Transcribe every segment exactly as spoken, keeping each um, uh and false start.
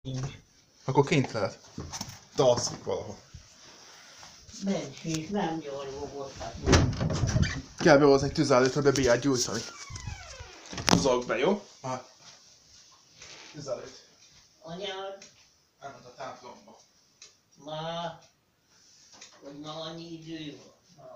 Akkor kint lehet. Te alszik valahol. Bent is, nem gyarlogottak. Kell behozni egy tüzelőt, hogy be bírjál gyújtani. Húzok be, jó? Már. Tüzelőt. Anyád, Elment a templomba. már, hogy ma annyi idő van. Na.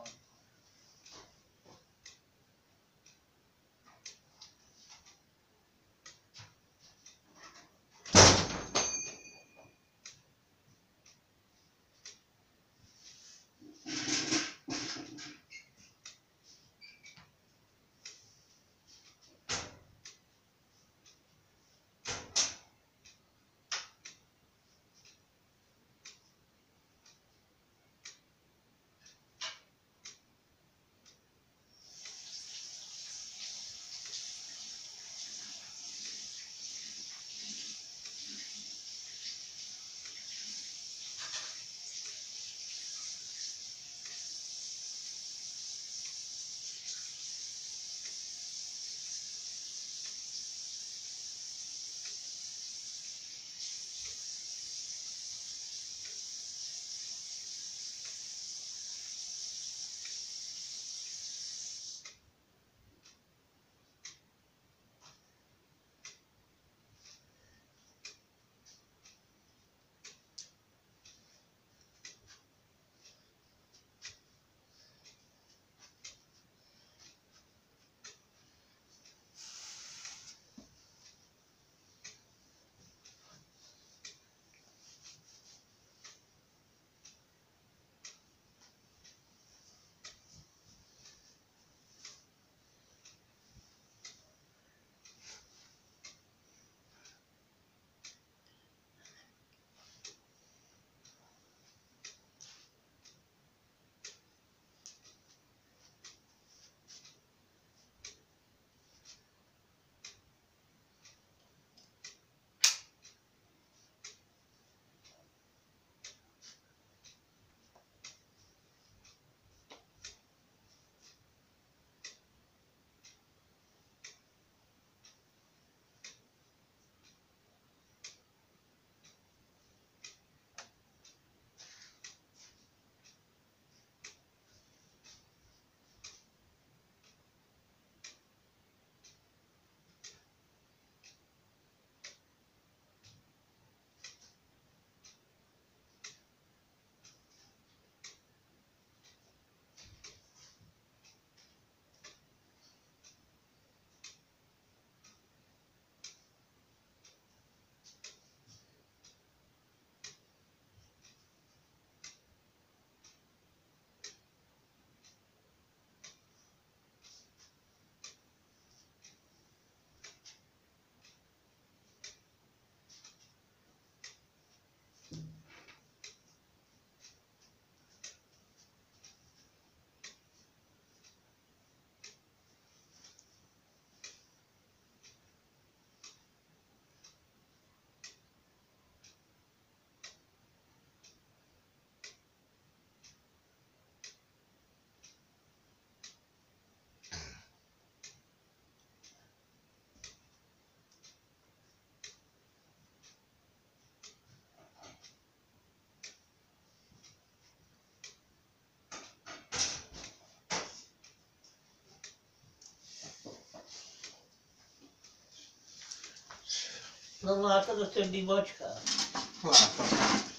Nem láttad a többi macskát? Láttam.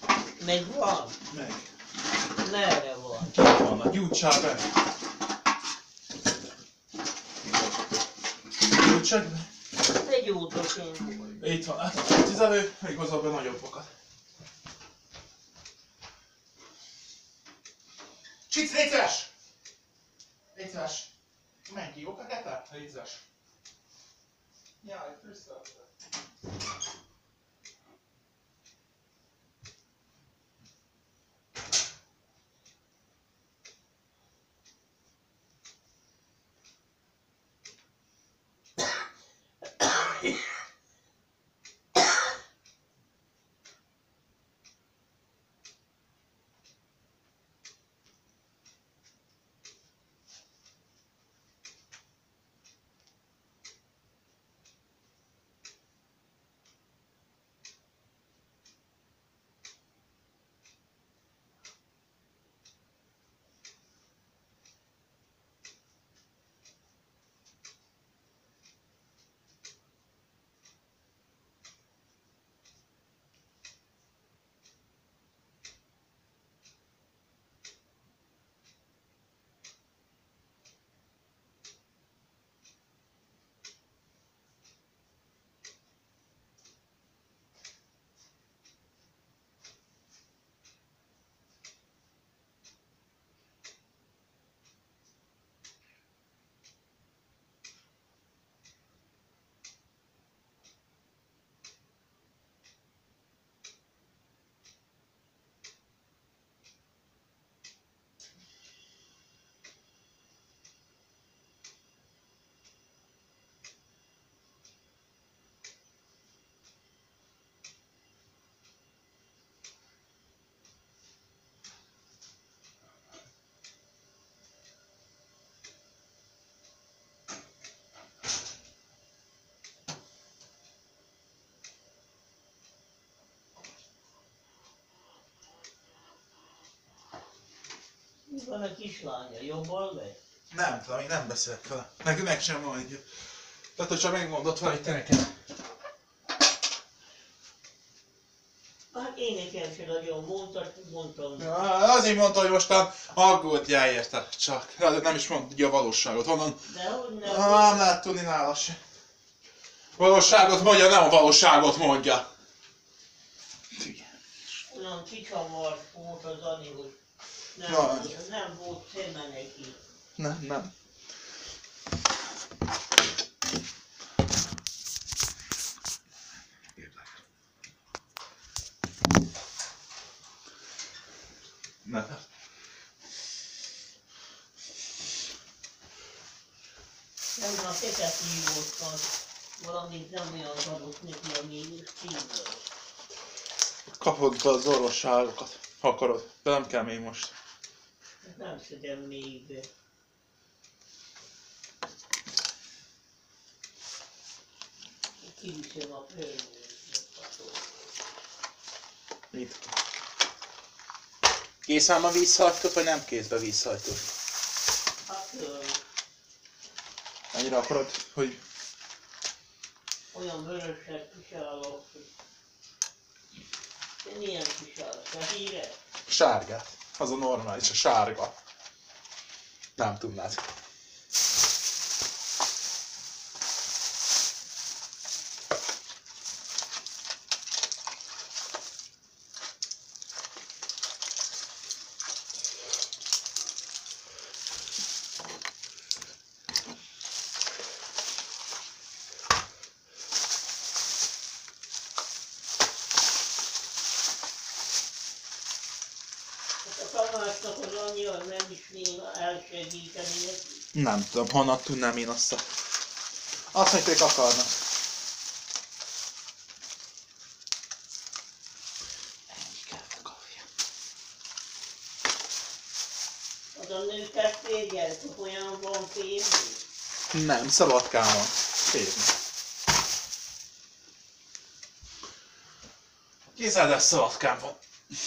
Meg van? Meg. Merre van? Kint vannak, gyújtsál be. Gyújtsak be. Te gyújtok én. Itt van, hát a tüzelő, még hozzá be nagyobbakat. Csic, légy szíves! Légy szíves! Menj ki, jók a ketel? Légy szíves! Jaj, összeadta. van a kislánya, jobban lesz? Nem tudom, én nem beszélek vele. Nekünk meg sem mondja. Tehát, hogyha megmondott valamit te nekem. Hát én nekem sem nagyon mondta, mondtam. Ja, azért mondta, hogy mostan aggódjál érte, csak. De nem is mondja a valóságot. Honnan? Dehogy nem. Ah, nem lehet tudni nála se. Valóságot mondja, nem a valóságot mondja. Olyan kicsavart volt az Ani, hogy nem, Na. nem volt szeme neki. Nem, nem. Nem. Nem, a tetet hívottan. Valamit nem olyan adott neki, ami szívből. Kapod be az orvosságokat, ha akarod. De nem kell még most. Nem szedem még be. Kiviszem a fölműzőt. Mit? Készálma vízhajtót, vagy nem kézbe vízhajtót? Hát föl. Annyira akarod, hogy... Olyan vöröset kisálok, hogy... Te milyen kisálsz? Fehére? Sárgát. Az a normális, a sárga. Nem tudnád. A Tamásnak az anyja nem is néha elsegíteni neki. Nem tudom, honnan tudnám én azt a... Azt, hogy ők akarnak. Ennyi kell a kafja. Az a nőket férjeltek, olyan van férni. Nem, szabadkán van. Férni. Kézzel szabadkán van.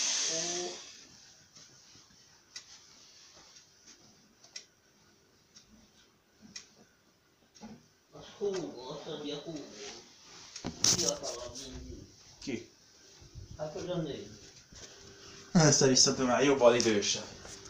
Az húgó, azt mondja húgó. Fiatalabb mindig. Ki? Hát az a nő. Össze-vissza Tomás, jobban idősebb.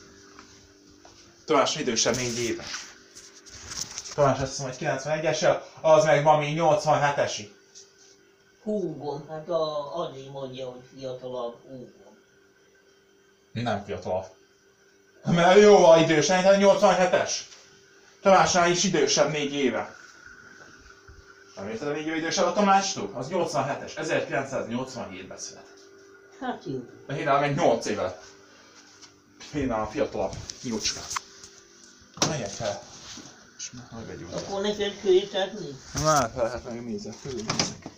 Tomás idősebb négy éve. Tomás azt hiszem, hogy kilencvenegyes, az meg van még nyolcvanhetesi. Húgom, hát a Adi mondja, hogy fiatalabb húgom. Nem fiatalabb. Mert jóval idősebb, hát nyolcvanhetes. Tamásnál is idősebb négy éve. Nem érted, a négy éve idősebb a Tamástól? Az nyolcvanhetes, ezerkilencszáznyolcvanhétben született. Hát jó. De Hénál meg nyolc éve lett. Hénál a fiatalabb nyúcska. Menjek fel. És már megvegyünk. Akkor neked költetni? Na, fel, hát meg nézek, fölnézek.